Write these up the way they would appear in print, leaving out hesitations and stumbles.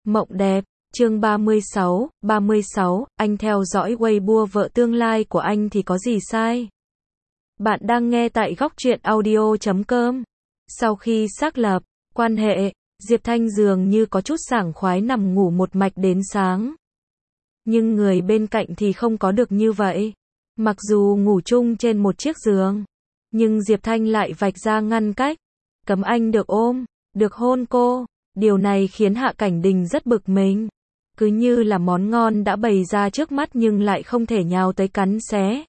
Mộng đẹp, chương 36, anh theo dõi Weibo vợ tương lai của anh thì có gì sai? Bạn đang nghe tại góc truyện audio.com. Sau khi xác lập quan hệ, Diệp Thanh dường như có chút sảng khoái nằm ngủ một mạch đến sáng. Nhưng người bên cạnh thì không có được như vậy. Mặc dù ngủ chung trên một chiếc giường, nhưng Diệp Thanh lại vạch ra ngăn cách, cấm anh được ôm, được hôn cô. Điều này khiến Hạ Cảnh Đình rất bực mình. Cứ như là món ngon đã bày ra trước mắt nhưng lại không thể nhào tới cắn xé.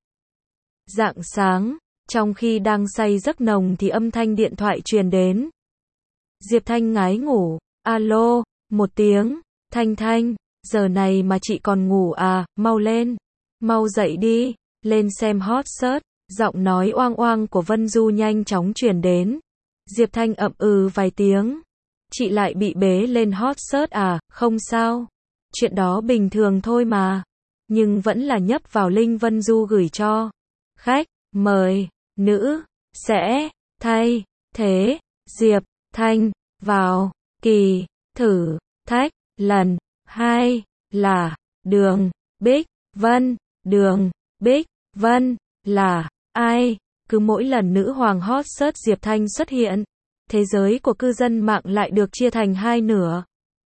Rạng sáng, trong khi đang say giấc nồng thì âm thanh điện thoại truyền đến. Diệp Thanh ngái ngủ, alo, một tiếng, Thanh, giờ này mà chị còn ngủ à, mau lên, mau dậy đi, lên xem hot search, giọng nói oang oang của Vân Du nhanh chóng truyền đến. Diệp Thanh ậm ừ vài tiếng. Chị lại bị bế lên hot search à, không sao. Chuyện đó bình thường thôi mà. Nhưng vẫn là nhấp vào link Vân Du gửi cho. Khách, mời, nữ, sẽ, thay, thế, Diệp, Thanh, vào, kỳ, thử, thách, lần, 2, là, đường, Bích, Vân, đường, Bích, Vân, là, ai? Cứ mỗi lần nữ hoàng hot search Diệp Thanh xuất hiện, thế giới của cư dân mạng lại được chia thành hai nửa.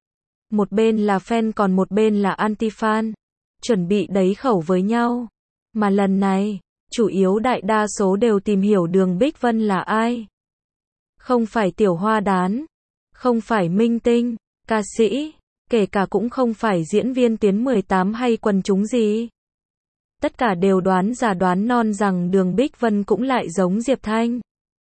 Một bên là fan còn một bên là anti-fan, chuẩn bị đấy khẩu với nhau. Mà lần này, chủ yếu đại đa số đều tìm hiểu đường Bích Vân là ai. Không phải tiểu hoa đán, không phải minh tinh, ca sĩ, kể cả cũng không phải diễn viên tuyến 18 hay quần chúng gì. Tất cả đều đoán già đoán non rằng đường Bích Vân cũng lại giống Diệp Thanh.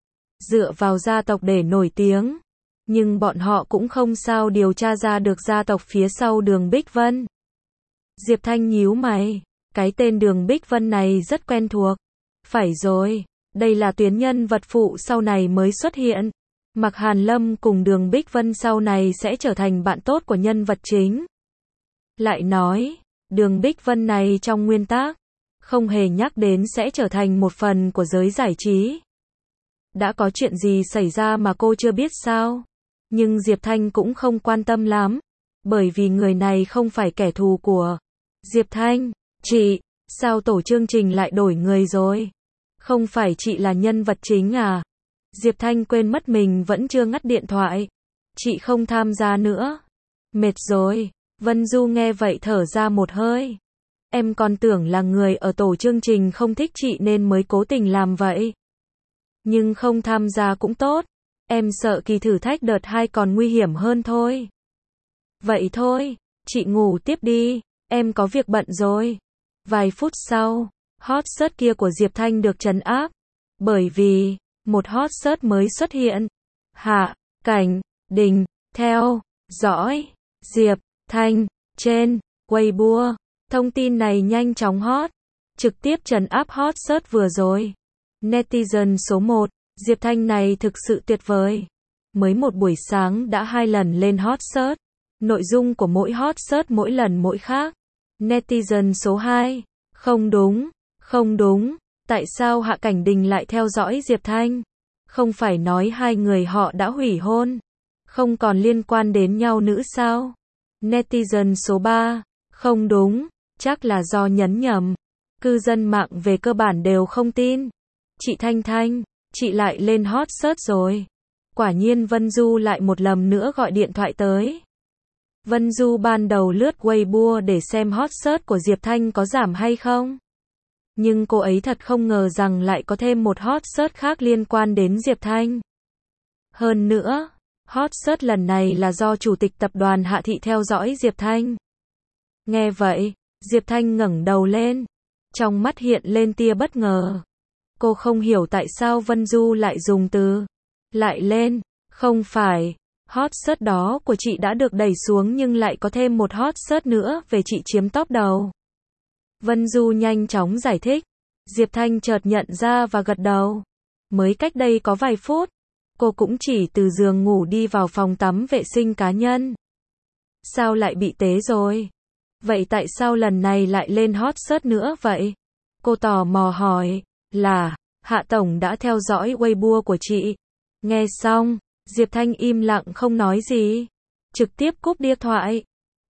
Dựa vào gia tộc để nổi tiếng. Nhưng bọn họ cũng không sao điều tra ra được gia tộc phía sau đường Bích Vân. Diệp Thanh nhíu mày. Cái tên đường Bích Vân này rất quen thuộc. Phải rồi, đây là tuyến nhân vật phụ sau này mới xuất hiện. Mạc Hàn Lâm cùng đường Bích Vân sau này sẽ trở thành bạn tốt của nhân vật chính. Lại nói, đường Bích Vân này trong nguyên tác, không hề nhắc đến sẽ trở thành một phần của giới giải trí. Đã có chuyện gì xảy ra mà cô chưa biết sao? Nhưng Diệp Thanh cũng không quan tâm lắm, bởi vì người này không phải kẻ thù của Diệp Thanh. Chị, sao tổ chương trình lại đổi người rồi? Không phải chị là nhân vật chính à? Diệp Thanh quên mất mình vẫn chưa ngắt điện thoại. Chị không tham gia nữa. Mệt rồi. Vân Du nghe vậy thở ra một hơi. Em còn tưởng là người ở tổ chương trình không thích chị nên mới cố tình làm vậy. Nhưng không tham gia cũng tốt. Em sợ kỳ thử thách đợt 2 còn nguy hiểm hơn thôi. Vậy thôi, chị ngủ tiếp đi, em có việc bận rồi. Vài phút sau, hot search kia của Diệp Thanh được trấn áp. Bởi vì, một hot search mới xuất hiện. Hạ Cảnh Đình, theo dõi, Diệp Thanh, trên Weibo. Thông tin này nhanh chóng hot, trực tiếp trấn áp hot search vừa rồi. Netizen số 1, Diệp Thanh này thực sự tuyệt vời. Mới một buổi sáng đã 2 lần lên hot search. Nội dung của mỗi hot search mỗi lần mỗi khác. Netizen số 2, không đúng, tại sao Hạ Cảnh Đình lại theo dõi Diệp Thanh? Không phải nói hai người họ đã hủy hôn, không còn liên quan đến nhau nữa sao? Netizen số 3, không đúng, chắc là do nhấn nhầm. Cư dân mạng về cơ bản đều không tin. Chị Thanh, chị lại lên hot search rồi. Quả nhiên Vân Du lại một lần nữa gọi điện thoại tới. Vân Du ban đầu lướt Weibo để xem hot search của Diệp Thanh có giảm hay không. Nhưng cô ấy thật không ngờ rằng lại có thêm một hot search khác liên quan đến Diệp Thanh. Hơn nữa, hot search lần này là do chủ tịch tập đoàn Hạ Thị theo dõi Diệp Thanh. Nghe vậy, Diệp Thanh ngẩng đầu lên. Trong mắt hiện lên tia bất ngờ. Cô không hiểu tại sao Vân Du lại dùng từ lại lên, không phải. Hot search đó của chị đã được đẩy xuống nhưng lại có thêm một hot search nữa về chị chiếm top đầu. Vân Du nhanh chóng giải thích. Diệp Thanh chợt nhận ra và gật đầu. Mới cách đây có vài phút, cô cũng chỉ từ giường ngủ đi vào phòng tắm vệ sinh cá nhân. Sao lại bị té rồi? Vậy tại sao lần này lại lên hot search nữa vậy? Cô tò mò hỏi. Là, Hạ Tổng đã theo dõi Weibo của chị. Nghe xong, Diệp Thanh im lặng không nói gì. Trực tiếp cúp điện thoại.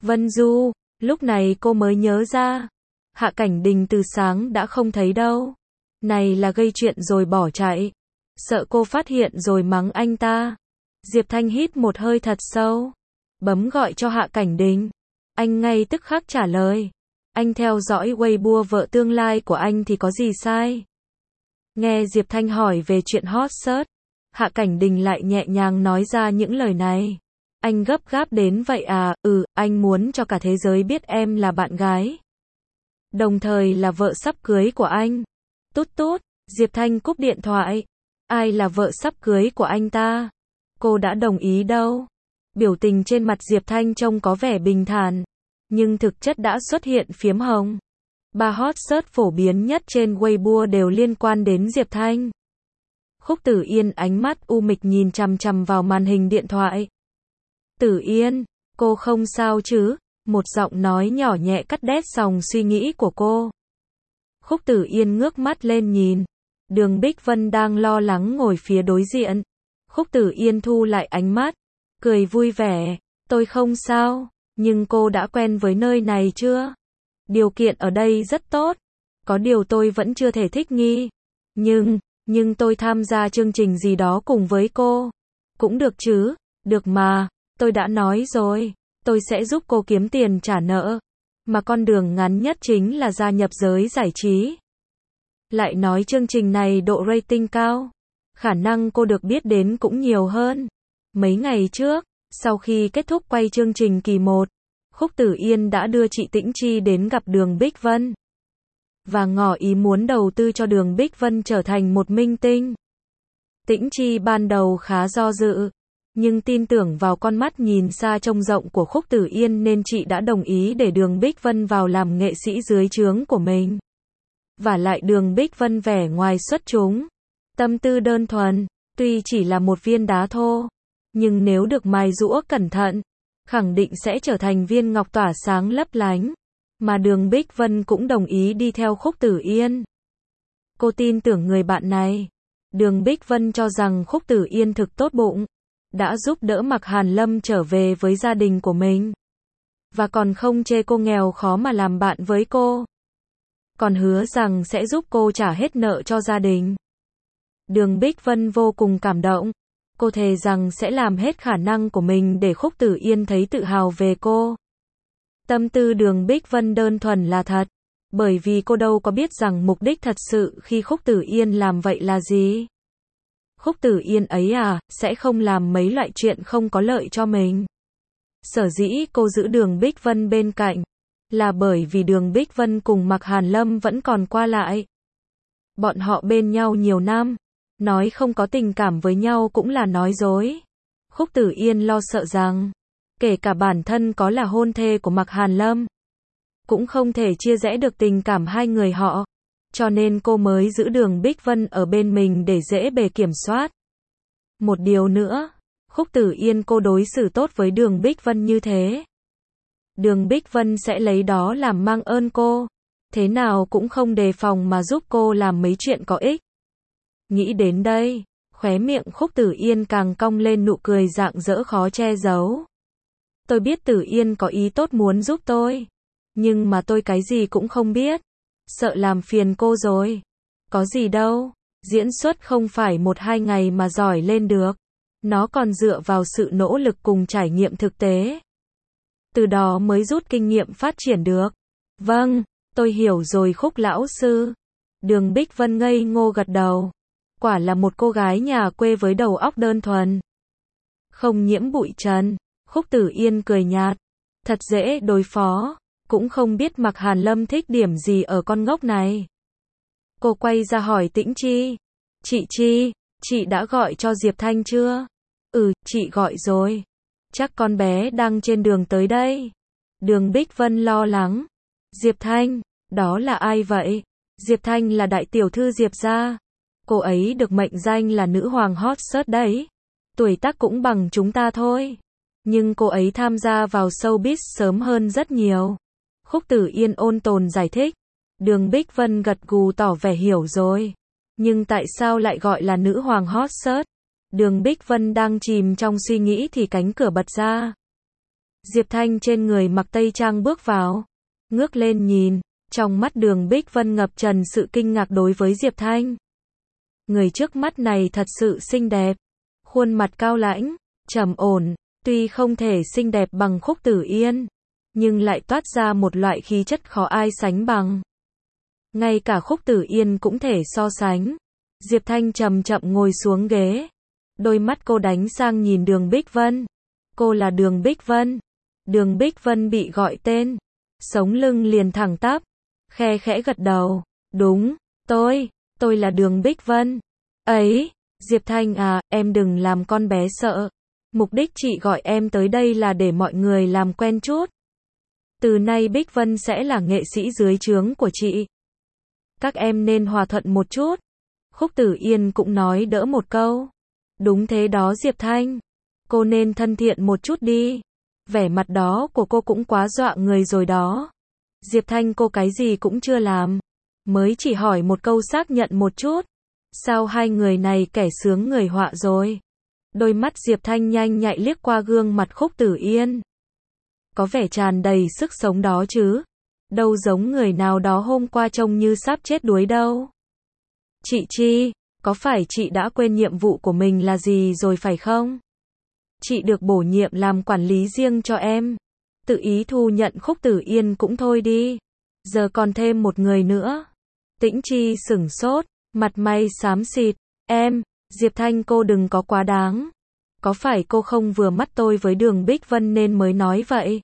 Vân Du, lúc này cô mới nhớ ra. Hạ Cảnh Đình từ sáng đã không thấy đâu. Này là gây chuyện rồi bỏ chạy. Sợ cô phát hiện rồi mắng anh ta. Diệp Thanh hít một hơi thật sâu. Bấm gọi cho Hạ Cảnh Đình. Anh ngay tức khắc trả lời. Anh theo dõi Weibo vợ tương lai của anh thì có gì sai? Nghe Diệp Thanh hỏi về chuyện hot search, Hạ Cảnh Đình lại nhẹ nhàng nói ra những lời này. Anh gấp gáp đến vậy à? Anh muốn cho cả thế giới biết em là bạn gái. Đồng thời là vợ sắp cưới của anh. Tút tút, Diệp Thanh cúp điện thoại. Ai là vợ sắp cưới của anh ta? Cô đã đồng ý đâu. Biểu tình trên mặt Diệp Thanh trông có vẻ bình thản, nhưng thực chất đã xuất hiện phiếm hồng. 3 hot search phổ biến nhất trên Weibo đều liên quan đến Diệp Thanh. Khúc Tử Yên ánh mắt u mịch nhìn chằm chằm vào màn hình điện thoại. Tử Yên, cô không sao chứ? Một giọng nói nhỏ nhẹ cắt đét dòng suy nghĩ của cô. Khúc Tử Yên ngước mắt lên nhìn. Đường Bích Vân đang lo lắng ngồi phía đối diện. Khúc Tử Yên thu lại ánh mắt, cười vui vẻ. Tôi không sao, nhưng cô đã quen với nơi này chưa? Điều kiện ở đây rất tốt. Có điều tôi vẫn chưa thể thích nghi. Nhưng tôi tham gia chương trình gì đó cùng với cô. Cũng được chứ? Được mà, tôi đã nói rồi. Tôi sẽ giúp cô kiếm tiền trả nợ. Mà con đường ngắn nhất chính là gia nhập giới giải trí. Lại nói chương trình này độ rating cao. Khả năng cô được biết đến cũng nhiều hơn. Mấy ngày trước, sau khi kết thúc quay chương trình kỳ 1, Khúc Tử Yên đã đưa chị Tĩnh Chi đến gặp Đường Bích Vân. Và ngỏ ý muốn đầu tư cho Đường Bích Vân trở thành một minh tinh. Tĩnh Chi ban đầu khá do dự, nhưng tin tưởng vào con mắt nhìn xa trông rộng của Khúc Tử Yên nên chị đã đồng ý để Đường Bích Vân vào làm nghệ sĩ dưới trướng của mình. Và lại Đường Bích Vân vẻ ngoài xuất chúng, tâm tư đơn thuần, tuy chỉ là một viên đá thô, nhưng nếu được mài giũa cẩn thận, khẳng định sẽ trở thành viên ngọc tỏa sáng lấp lánh. Mà Đường Bích Vân cũng đồng ý đi theo Khúc Tử Yên. Cô tin tưởng người bạn này. Đường Bích Vân cho rằng Khúc Tử Yên thực tốt bụng, đã giúp đỡ Mạc Hàn Lâm trở về với gia đình của mình. Và còn không chê cô nghèo khó mà làm bạn với cô. Còn hứa rằng sẽ giúp cô trả hết nợ cho gia đình. Đường Bích Vân vô cùng cảm động. Cô thề rằng sẽ làm hết khả năng của mình để Khúc Tử Yên thấy tự hào về cô. Tâm tư Đường Bích Vân đơn thuần là thật. Bởi vì cô đâu có biết rằng mục đích thật sự khi Khúc Tử Yên làm vậy là gì. Khúc Tử Yên ấy sẽ không làm mấy loại chuyện không có lợi cho mình. Sở dĩ cô giữ Đường Bích Vân bên cạnh, là bởi vì Đường Bích Vân cùng Mạc Hàn Lâm vẫn còn qua lại. Bọn họ bên nhau nhiều năm, nói không có tình cảm với nhau cũng là nói dối. Khúc Tử Yên lo sợ rằng, kể cả bản thân có là hôn thê của Mạc Hàn Lâm, cũng không thể chia rẽ được tình cảm hai người họ. Cho nên cô mới giữ Đường Bích Vân ở bên mình để dễ bề kiểm soát. Một điều nữa, Khúc Tử Yên cô đối xử tốt với Đường Bích Vân như thế. Đường Bích Vân sẽ lấy đó làm mang ơn cô. Thế nào cũng không đề phòng mà giúp cô làm mấy chuyện có ích. Nghĩ đến đây, khóe miệng Khúc Tử Yên càng cong lên nụ cười rạng rỡ khó che giấu. Tôi biết Tử Yên có ý tốt muốn giúp tôi. Nhưng mà tôi cái gì cũng không biết. Sợ làm phiền cô rồi. Có gì đâu. Diễn xuất không phải 1-2 ngày mà giỏi lên được. Nó còn dựa vào sự nỗ lực cùng trải nghiệm thực tế. Từ đó mới rút kinh nghiệm phát triển được. Vâng, tôi hiểu rồi Khúc lão sư. Đường Bích Vân ngây ngô gật đầu. Quả là một cô gái nhà quê với đầu óc đơn thuần. Không nhiễm bụi trần. Khúc Tử Yên cười nhạt. Thật dễ đối phó. Cũng không biết Mạc Hàn Lâm thích điểm gì ở con ngốc này. Cô quay ra hỏi Tĩnh Chi. Chị Chi, chị đã gọi cho Diệp Thanh chưa? Chị gọi rồi. Chắc con bé đang trên đường tới đây. Đường Bích Vân lo lắng. Diệp Thanh, đó là ai vậy? Diệp Thanh là đại tiểu thư Diệp gia. Cô ấy được mệnh danh là nữ hoàng hot search đấy. Tuổi tác cũng bằng chúng ta thôi. Nhưng cô ấy tham gia vào showbiz sớm hơn rất nhiều. Khúc Tử Yên ôn tồn giải thích. Đường Bích Vân gật gù tỏ vẻ hiểu rồi. Nhưng tại sao lại gọi là nữ hoàng hot search? Đường Bích Vân đang chìm trong suy nghĩ thì cánh cửa bật ra. Diệp Thanh trên người mặc tây trang bước vào. Ngước lên nhìn, trong mắt Đường Bích Vân ngập tràn sự kinh ngạc đối với Diệp Thanh. Người trước mắt này thật sự xinh đẹp. Khuôn mặt cao lãnh, trầm ổn, tuy không thể xinh đẹp bằng Khúc Tử Yên, nhưng lại toát ra một loại khí chất khó ai sánh bằng. Ngay cả Khúc Tử Yên cũng thể so sánh. Diệp Thanh chậm chậm ngồi xuống ghế. Đôi mắt cô đánh sang nhìn Đường Bích Vân. Cô là Đường Bích Vân. Đường Bích Vân bị gọi tên. Sống lưng liền thẳng tắp. Khe khẽ gật đầu. Đúng, tôi là Đường Bích Vân. Ấy, Diệp Thanh à, em đừng làm con bé sợ. Mục đích chị gọi em tới đây là để mọi người làm quen chút. Từ nay Bích Vân sẽ là nghệ sĩ dưới trướng của chị. Các em nên hòa thuận một chút. Khúc Tử Yên cũng nói đỡ một câu. Đúng thế đó Diệp Thanh. Cô nên thân thiện một chút đi. Vẻ mặt đó của cô cũng quá dọa người rồi đó. Diệp Thanh cô cái gì cũng chưa làm. Mới chỉ hỏi một câu xác nhận một chút. Sao hai người này kẻ sướng người họa rồi? Đôi mắt Diệp Thanh nhanh nhạy liếc qua gương mặt Khúc Tử Yên. Có vẻ tràn đầy sức sống đó chứ. Đâu giống người nào đó hôm qua trông như sắp chết đuối đâu. Chị Chi, có phải chị đã quên nhiệm vụ của mình là gì rồi phải không? Chị được bổ nhiệm làm quản lý riêng cho em. Tự ý thu nhận Khúc Tử Yên cũng thôi đi. Giờ còn thêm một người nữa. Tĩnh Chi sửng sốt, mặt mày xám xịt. Em, Diệp Thanh cô đừng có quá đáng. Có phải cô không vừa mắt tôi với Đường Bích Vân nên mới nói vậy?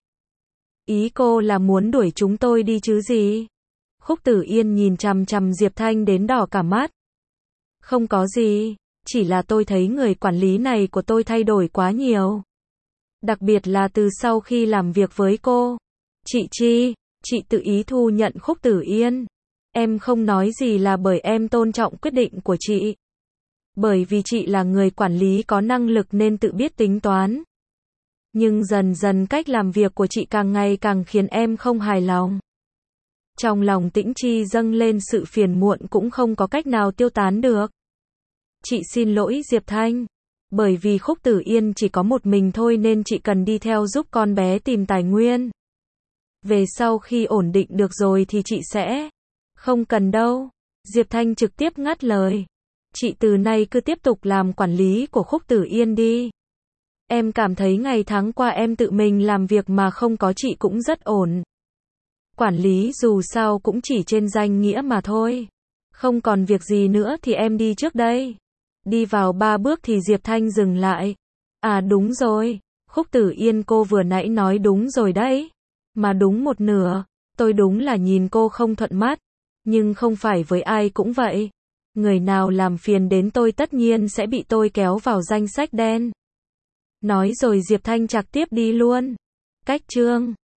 Ý cô là muốn đuổi chúng tôi đi chứ gì? Khúc Tử Yên nhìn chằm chằm Diệp Thanh đến đỏ cả mắt. Không có gì, chỉ là tôi thấy người quản lý này của tôi thay đổi quá nhiều. Đặc biệt là từ sau khi làm việc với cô. Chị Chi, chị tự ý thu nhận Khúc Tử Yên. Em không nói gì là bởi em tôn trọng quyết định của chị. Bởi vì chị là người quản lý có năng lực nên tự biết tính toán. Nhưng dần dần cách làm việc của chị càng ngày càng khiến em không hài lòng. Trong lòng Tĩnh Chi dâng lên sự phiền muộn cũng không có cách nào tiêu tán được. Chị xin lỗi Diệp Thanh. Bởi vì Khúc Tử Yên chỉ có một mình thôi nên chị cần đi theo giúp con bé tìm tài nguyên. Về sau khi ổn định được rồi thì chị sẽ... Không cần đâu. Diệp Thanh trực tiếp ngắt lời. Chị từ nay cứ tiếp tục làm quản lý của Khúc Tử Yên đi. Em cảm thấy ngày tháng qua em tự mình làm việc mà không có chị cũng rất ổn. Quản lý dù sao cũng chỉ trên danh nghĩa mà thôi. Không còn việc gì nữa thì em đi trước đây. Đi vào 3 bước thì Diệp Thanh dừng lại. À đúng rồi, Khúc Tử Yên cô vừa nãy nói đúng rồi đấy. Mà đúng một nửa, tôi đúng là nhìn cô không thuận mắt. Nhưng không phải với ai cũng vậy. Người nào làm phiền đến tôi tất nhiên sẽ bị tôi kéo vào danh sách đen. Nói rồi Diệp Thanh trực tiếp đi luôn. Cách chương